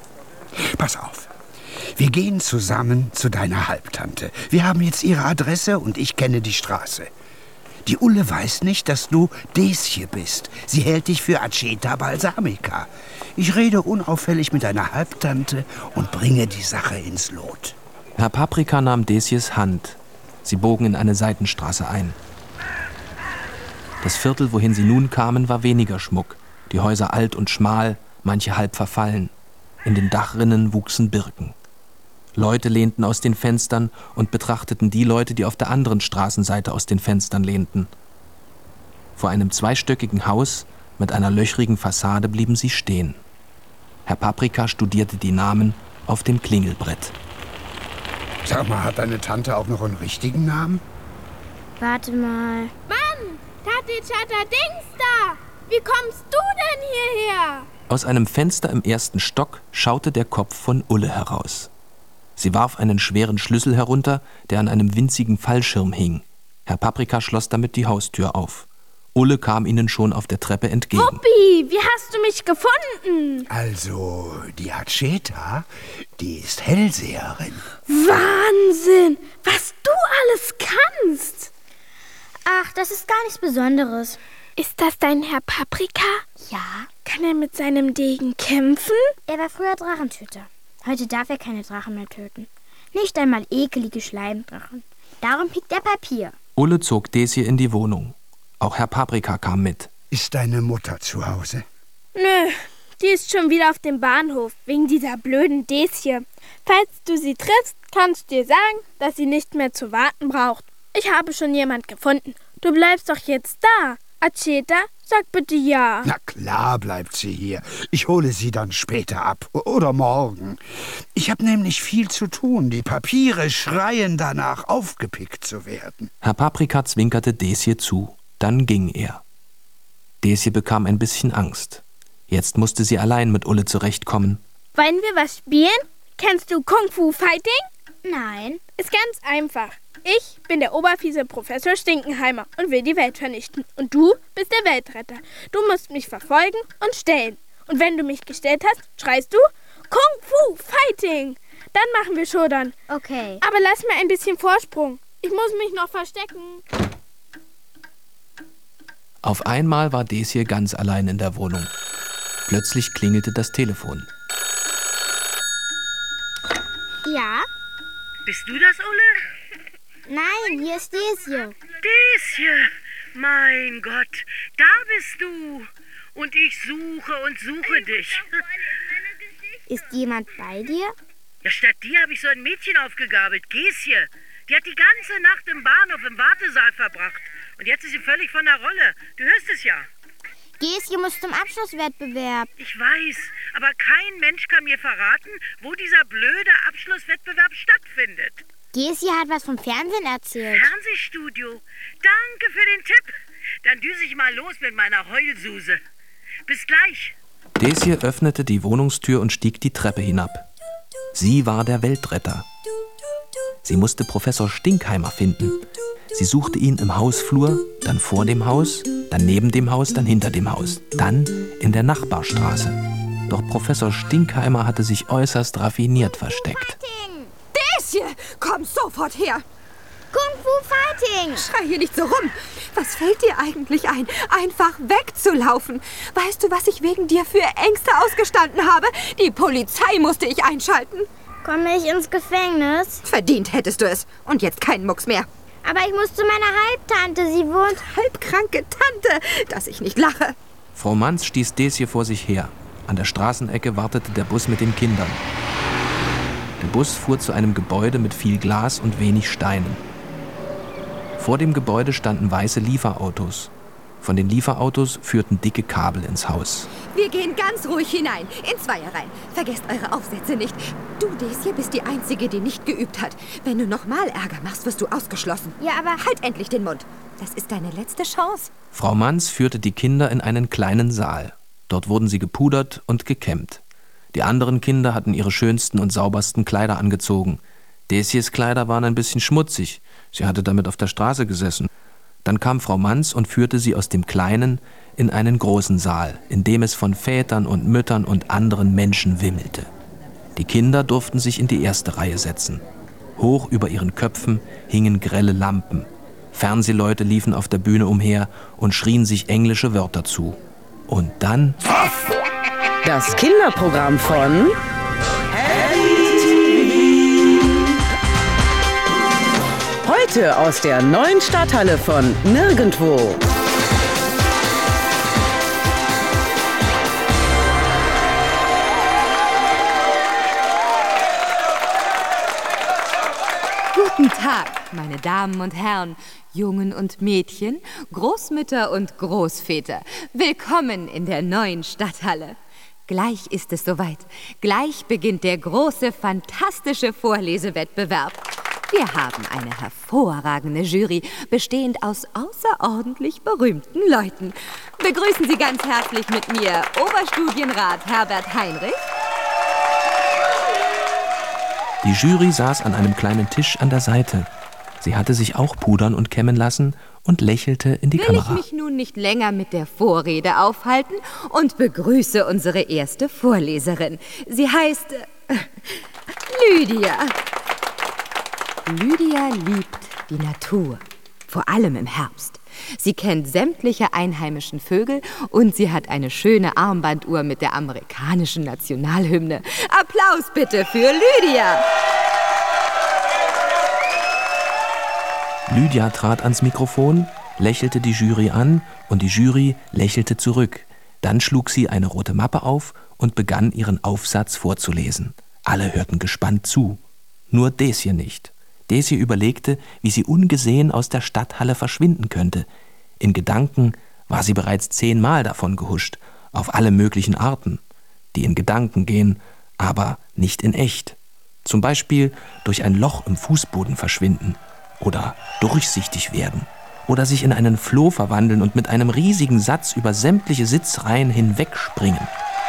Pass auf. Wir gehen zusammen zu deiner Halbtante. Wir haben jetzt ihre Adresse und ich kenne die Straße. Die Ulle weiß nicht, dass du Desje bist. Sie hält dich für Aceta balsamica. Ich rede unauffällig mit deiner Halbtante und bringe die Sache ins Lot. Herr Paprika nahm Desjes Hand. Sie bogen in eine Seitenstraße ein. Das Viertel, wohin sie nun kamen, war weniger Schmuck. Die Häuser alt und schmal, manche halb verfallen. In den Dachrinnen wuchsen Birken. Leute lehnten aus den Fenstern und betrachteten die Leute, die auf der anderen Straßenseite aus den Fenstern lehnten. Vor einem zweistöckigen Haus mit einer löchrigen Fassade blieben sie stehen. Herr Paprika studierte die Namen auf dem Klingelbrett. Sag mal, hat deine Tante auch noch einen richtigen Namen? Warte mal. Mann, Tati Chata Dings da! Wie kommst du denn hierher? Aus einem Fenster im 1. Stock schaute der Kopf von Ulle heraus. Sie warf einen schweren Schlüssel herunter, der an einem winzigen Fallschirm hing. Herr Paprika schloss damit die Haustür auf. Ulle kam ihnen schon auf der Treppe entgegen. Wuppi, wie hast du mich gefunden? Also, die Aceta, die ist Hellseherin. Wahnsinn, was du alles kannst. Ach, das ist gar nichts Besonderes. Ist das dein Herr Paprika? Ja. Kann er mit seinem Degen kämpfen? Er war früher Drachentöter. Heute darf er keine Drachen mehr töten. Nicht einmal ekelige Schleimdrachen. Darum pickt er Papier. Ulle zog Desje in die Wohnung. Auch Herr Paprika kam mit. Ist deine Mutter zu Hause? Nö, die ist schon wieder auf dem Bahnhof, wegen dieser blöden Desje. Falls du sie triffst, kannst du dir sagen, dass sie nicht mehr zu warten braucht. Ich habe schon jemand gefunden. Du bleibst doch jetzt da. Aceta, sag bitte ja. Na klar bleibt sie hier. Ich hole sie dann später ab. Oder morgen. Ich habe nämlich viel zu tun. Die Papiere schreien danach, aufgepickt zu werden. Herr Paprika zwinkerte Desje zu. Dann ging er. Desje bekam ein bisschen Angst. Jetzt musste sie allein mit Ulle zurechtkommen. Wollen wir was spielen? Kennst du Kung Fu Fighting? Nein. Ist ganz einfach. Ich bin der oberfiese Professor Stinkenheimer und will die Welt vernichten. Und du bist der Weltretter. Du musst mich verfolgen und stellen. Und wenn du mich gestellt hast, schreist du Kung Fu Fighting. Dann machen wir Showdown. Okay. Aber lass mir ein bisschen Vorsprung. Ich muss mich noch verstecken. Auf einmal war Desje ganz allein in der Wohnung. Plötzlich klingelte das Telefon. Ja? Bist du das, Ulle? Nein, hier ist Desje. Desje, mein Gott, da bist du. Und ich suche und suche dich. Ist jemand bei dir? Ja, statt dir habe ich so ein Mädchen aufgegabelt, Gesje. Die hat die ganze Nacht im Bahnhof im Wartesaal verbracht. Und jetzt ist sie völlig von der Rolle. Du hörst es ja. Gesje muss zum Abschlusswettbewerb. Ich weiß, aber kein Mensch kann mir verraten, wo dieser blöde Abschlusswettbewerb stattfindet. Gesje hat was vom Fernsehen erzählt. Fernsehstudio. Danke für den Tipp. Dann düse ich mal los mit meiner Heulsuse. Bis gleich. Desje öffnete die Wohnungstür und stieg die Treppe hinab. Sie war der Weltretter. Sie musste Professor Stinkheimer finden. Sie suchte ihn im Hausflur, dann vor dem Haus, dann neben dem Haus, dann hinter dem Haus, dann in der Nachbarstraße. Doch Professor Stinkheimer hatte sich äußerst raffiniert versteckt. Desje, komm sofort her! Kung Fu Fighting! Schrei hier nicht so rum. Was fällt dir eigentlich ein, einfach wegzulaufen? Weißt du, was ich wegen dir für Ängste ausgestanden habe? Die Polizei musste ich einschalten. Komme ich ins Gefängnis? Verdient hättest du es. Und jetzt kein Mucks mehr. Aber ich muss zu meiner Halbtante. Sie wohnt... Halbkranke Tante, dass ich nicht lache. Frau Manz stieß Desje vor sich her. An der Straßenecke wartete der Bus mit den Kindern. Der Bus fuhr zu einem Gebäude mit viel Glas und wenig Steinen. Vor dem Gebäude standen weiße Lieferautos. Von den Lieferautos führten dicke Kabel ins Haus. Wir gehen ganz ruhig hinein, in Zweierreihen. Vergesst eure Aufsätze nicht. Du, Desje, bist die Einzige, die nicht geübt hat. Wenn du nochmal Ärger machst, wirst du ausgeschlossen. Ja, aber... Halt endlich den Mund. Das ist deine letzte Chance. Frau Manz führte die Kinder in einen kleinen Saal. Dort wurden sie gepudert und gekämmt. Die anderen Kinder hatten ihre schönsten und saubersten Kleider angezogen. Desjes Kleider waren ein bisschen schmutzig. Sie hatte damit auf der Straße gesessen. Dann kam Frau Manz und führte sie aus dem kleinen in einen großen Saal, in dem es von Vätern und Müttern und anderen Menschen wimmelte. Die Kinder durften sich in die erste Reihe setzen. Hoch über ihren Köpfen hingen grelle Lampen. Fernsehleute liefen auf der Bühne umher und schrien sich englische Wörter zu. Und dann... Das Kinderprogramm von... Heute aus der neuen Stadthalle von Nirgendwo. Guten Tag, meine Damen und Herren, Jungen und Mädchen, Großmütter und Großväter. Willkommen in der neuen Stadthalle. Gleich ist es soweit. Gleich beginnt der große, fantastische Vorlesewettbewerb. Wir haben eine hervorragende Jury, bestehend aus außerordentlich berühmten Leuten. Begrüßen Sie ganz herzlich mit mir Oberstudienrat Herbert Heinrich. Die Jury saß an einem kleinen Tisch an der Seite. Sie hatte sich auch pudern und kämmen lassen und lächelte in die Kamera. Will ich mich nun nicht länger mit der Vorrede aufhalten und begrüße unsere erste Vorleserin. Sie heißt Lydia. Lydia liebt die Natur, vor allem im Herbst. Sie kennt sämtliche einheimischen Vögel und sie hat eine schöne Armbanduhr mit der amerikanischen Nationalhymne. Applaus bitte für Lydia! Lydia trat ans Mikrofon, lächelte die Jury an und die Jury lächelte zurück. Dann schlug sie eine rote Mappe auf und begann ihren Aufsatz vorzulesen. Alle hörten gespannt zu, nur Desje nicht. Desje überlegte, wie sie ungesehen aus der Stadthalle verschwinden könnte. In Gedanken war sie bereits 10-mal davon gehuscht, auf alle möglichen Arten, die in Gedanken gehen, aber nicht in echt. Zum Beispiel durch ein Loch im Fußboden verschwinden oder durchsichtig werden oder sich in einen Floh verwandeln und mit einem riesigen Satz über sämtliche Sitzreihen hinwegspringen.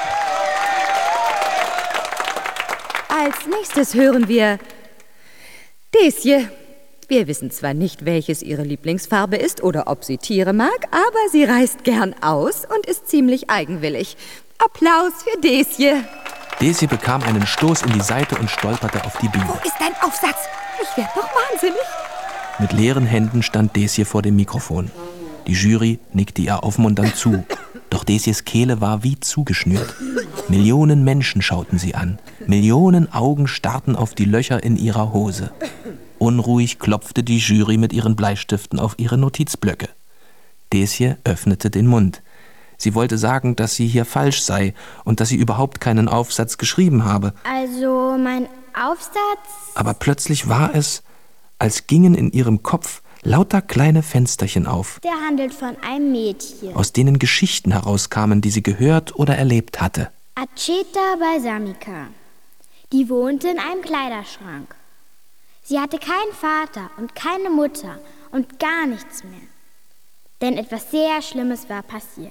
Als nächstes hören wir Desje. Wir wissen zwar nicht, welches ihre Lieblingsfarbe ist oder ob sie Tiere mag, aber sie reist gern aus und ist ziemlich eigenwillig. Applaus für Desje. Desje bekam einen Stoß in die Seite und stolperte auf die Bühne. Wo ist dein Aufsatz? Ich werde doch wahnsinnig. Mit leeren Händen stand Desje vor dem Mikrofon. Die Jury nickte ihr aufmunternd zu. Doch Desjes Kehle war wie zugeschnürt. Millionen Menschen schauten sie an. Millionen Augen starrten auf die Löcher in ihrer Hose. Unruhig klopfte die Jury mit ihren Bleistiften auf ihre Notizblöcke. Desje öffnete den Mund. Sie wollte sagen, dass sie hier falsch sei und dass sie überhaupt keinen Aufsatz geschrieben habe. Also, mein Aufsatz... Aber plötzlich war es, als gingen in ihrem Kopf lauter kleine Fensterchen auf, Der handelt von einem Mädchen. aus denen Geschichten herauskamen, die sie gehört oder erlebt hatte. Aceta Balsamica. Die wohnte in einem Kleiderschrank. Sie hatte keinen Vater und keine Mutter und gar nichts mehr. Denn etwas sehr Schlimmes war passiert.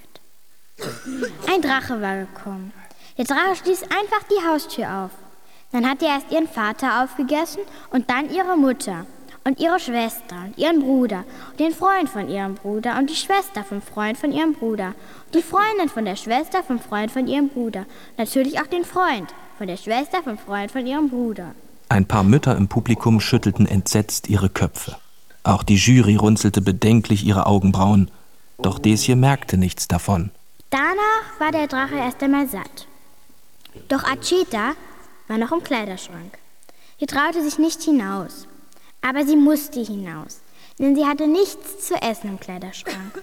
Ein Drache war gekommen. Der Drache stieß einfach die Haustür auf. Dann hat er erst ihren Vater aufgegessen und dann ihre Mutter und ihre Schwester und ihren Bruder und den Freund von ihrem Bruder und die Schwester vom Freund von ihrem Bruder und die Freundin von der Schwester vom Freund von ihrem Bruder. Natürlich auch den Freund von der Schwester vom Freund von ihrem Bruder. Ein paar Mütter im Publikum schüttelten entsetzt ihre Köpfe. Auch die Jury runzelte bedenklich ihre Augenbrauen. Doch Desje merkte nichts davon. Danach war der Drache erst einmal satt. Doch Aceta war noch im Kleiderschrank. Sie traute sich nicht hinaus. Aber sie musste hinaus, denn sie hatte nichts zu essen im Kleiderschrank.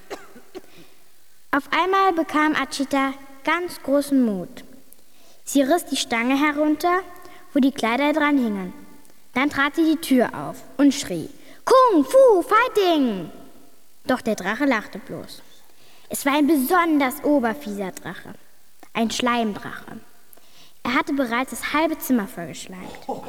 Auf einmal bekam Aceta ganz großen Mut. Sie riss die Stange herunter, wo die Kleider dran hingen. Dann trat sie die Tür auf und schrie: Kung Fu Fighting! Doch der Drache lachte bloß. Es war ein besonders oberfieser Drache, ein Schleimdrache. Er hatte bereits das halbe Zimmer vollgeschleimt.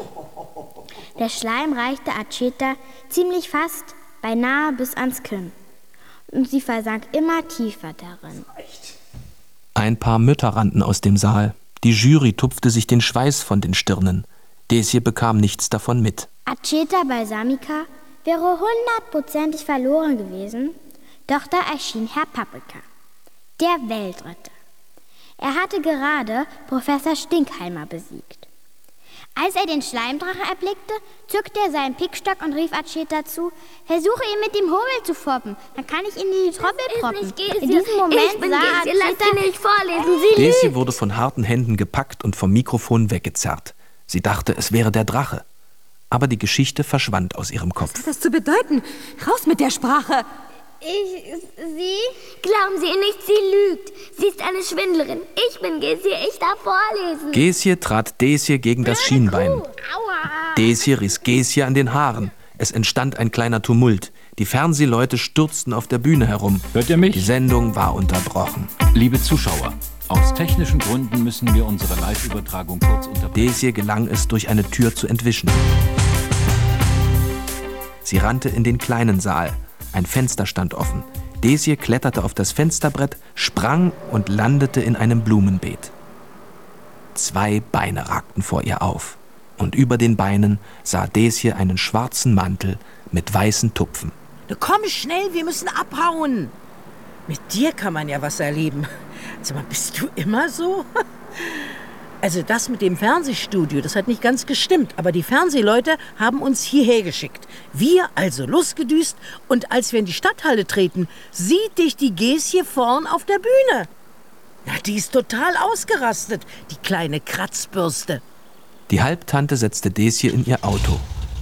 Der Schleim reichte Aceta ziemlich fast, beinahe bis ans Kinn. Und sie versank immer tiefer darin. Ein paar Mütter rannten aus dem Saal. Die Jury tupfte sich den Schweiß von den Stirnen. Desje bekam nichts davon mit. Aceta Balsamica wäre 100%ig verloren gewesen, doch da erschien Herr Paprika, der Weltretter. Er hatte gerade Professor Stinkheimer besiegt. Als er den Schleimdrachen erblickte, zückte er seinen Pickstock und rief Aceta zu: Versuche ihn mit dem Hobel zu foppen, dann kann ich ihn in die Trommel proppen. In diesem Moment sah Aceta nicht vorlesen. Desje wurde von harten Händen gepackt und vom Mikrofon weggezerrt. Sie dachte, es wäre der Drache. Aber die Geschichte verschwand aus ihrem Kopf. Was hat das zu bedeuten? Raus mit der Sprache! Sie? Glauben Sie ihr nicht, sie lügt. Sie ist eine Schwindlerin. Ich bin Gesje, ich darf vorlesen. Gesje trat Desje gegen das Schienbein. Desje riss Gesje an den Haaren. Es entstand ein kleiner Tumult. Die Fernsehleute stürzten auf der Bühne herum. Hört ihr mich? Die Sendung war unterbrochen. Liebe Zuschauer, aus technischen Gründen müssen wir unsere Live-Übertragung kurz unterbrechen. Desje gelang es, durch eine Tür zu entwischen. Sie rannte in den kleinen Saal. Ein Fenster stand offen. Desje kletterte auf das Fensterbrett, sprang und landete in einem Blumenbeet. 2 Beine ragten vor ihr auf. Und über den Beinen sah Desje einen schwarzen Mantel mit weißen Tupfen. Komm schnell, wir müssen abhauen. Mit dir kann man ja was erleben. Sag mal, bist du immer so? Also das mit dem Fernsehstudio, das hat nicht ganz gestimmt. Aber die Fernsehleute haben uns hierher geschickt. Wir also losgedüst und als wir in die Stadthalle treten, sieht dich die Gesje vorn auf der Bühne. Na, die ist total ausgerastet, die kleine Kratzbürste. Die Halbtante setzte Desje in ihr Auto.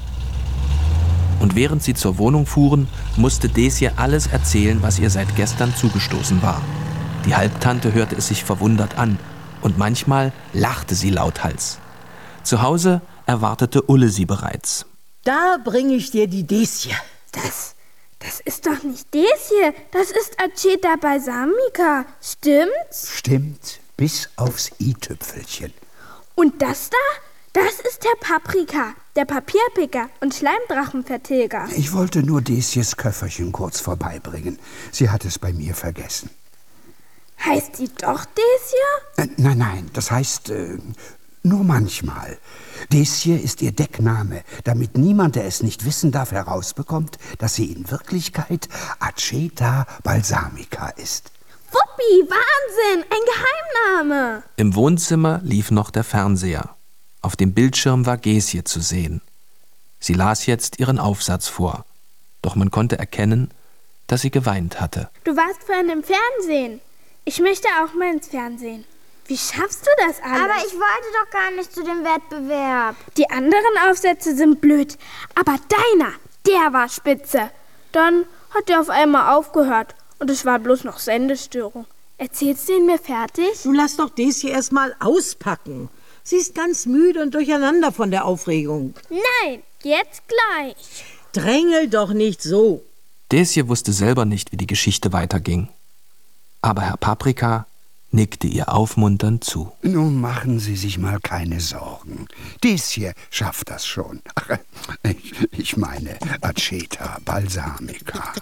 Und während sie zur Wohnung fuhren, musste Desje alles erzählen, was ihr seit gestern zugestoßen war. Die Halbtante hörte es sich verwundert an. Und manchmal lachte sie lauthals. Zu Hause erwartete Ulle sie bereits. Da bringe ich dir die Desje. Das ist doch nicht Desje, das ist Aceta Balsamica. Stimmt's? Stimmt, bis aufs i-Tüpfelchen. Und das da? Das ist Herr Paprika, der Papierpicker und Schleimdrachenvertilger. Ich wollte nur Desjes Köfferchen kurz vorbeibringen. Sie hat es bei mir vergessen. Heißt sie doch Desje? Nein, das heißt nur manchmal. Desje ist ihr Deckname, damit niemand, der es nicht wissen darf, herausbekommt, dass sie in Wirklichkeit Aceta Balsamica ist. Wuppi, Wahnsinn, ein Geheimname. Im Wohnzimmer lief noch der Fernseher. Auf dem Bildschirm war Gesje zu sehen. Sie las jetzt ihren Aufsatz vor. Doch man konnte erkennen, dass sie geweint hatte. Du warst vorhin im Fernsehen. Ich möchte auch mal ins Fernsehen. Wie schaffst du das alles? Aber ich wollte doch gar nicht zu dem Wettbewerb. Die anderen Aufsätze sind blöd, aber deiner, der war spitze. Dann hat er auf einmal aufgehört und es war bloß noch Sendestörung. Erzählst du ihn mir fertig? Du lass doch Desje erst mal auspacken. Sie ist ganz müde und durcheinander von der Aufregung. Nein, jetzt gleich. Drängel doch nicht so. Daisy wusste selber nicht, wie die Geschichte weiterging. Aber Herr Paprika nickte ihr aufmunternd zu. Nun machen Sie sich mal keine Sorgen. Daisy schafft das schon. Ach, ich meine Aceta balsamica.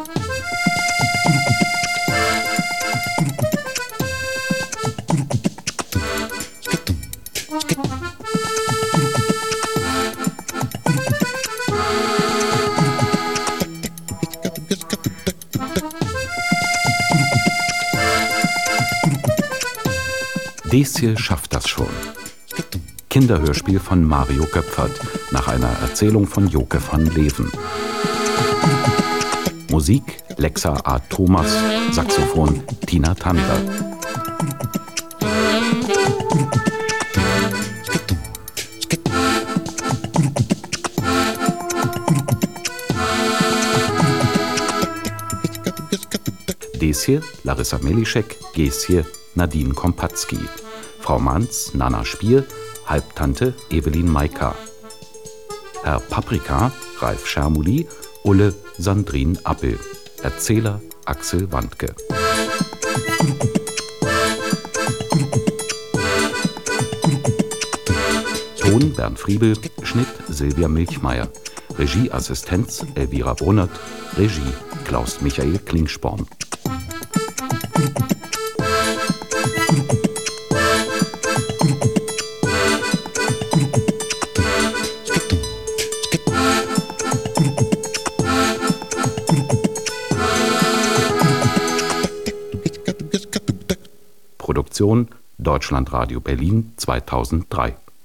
Daisy schafft das schon. Kinderhörspiel von Mario Göpfert nach einer Erzählung von Joke van Leven. Musik Lexa A. Thomas, Saxophon Tina Tandler. Daisy Larissa Melischek, Gesje Nadine Kompatzky. Frau Manz, Nana Spier, Halbtante Evelyn Maika. Herr Paprika, Ralf Schermuli, Ulle Sandrine Appel. Erzähler Axel Wandke. Ton Bernd Friebel, Schnitt Silvia Milchmeier. Regieassistenz Elvira Brunnert, Regie Klaus Michael Klingsporn. Produktion Deutschlandradio Berlin 2003.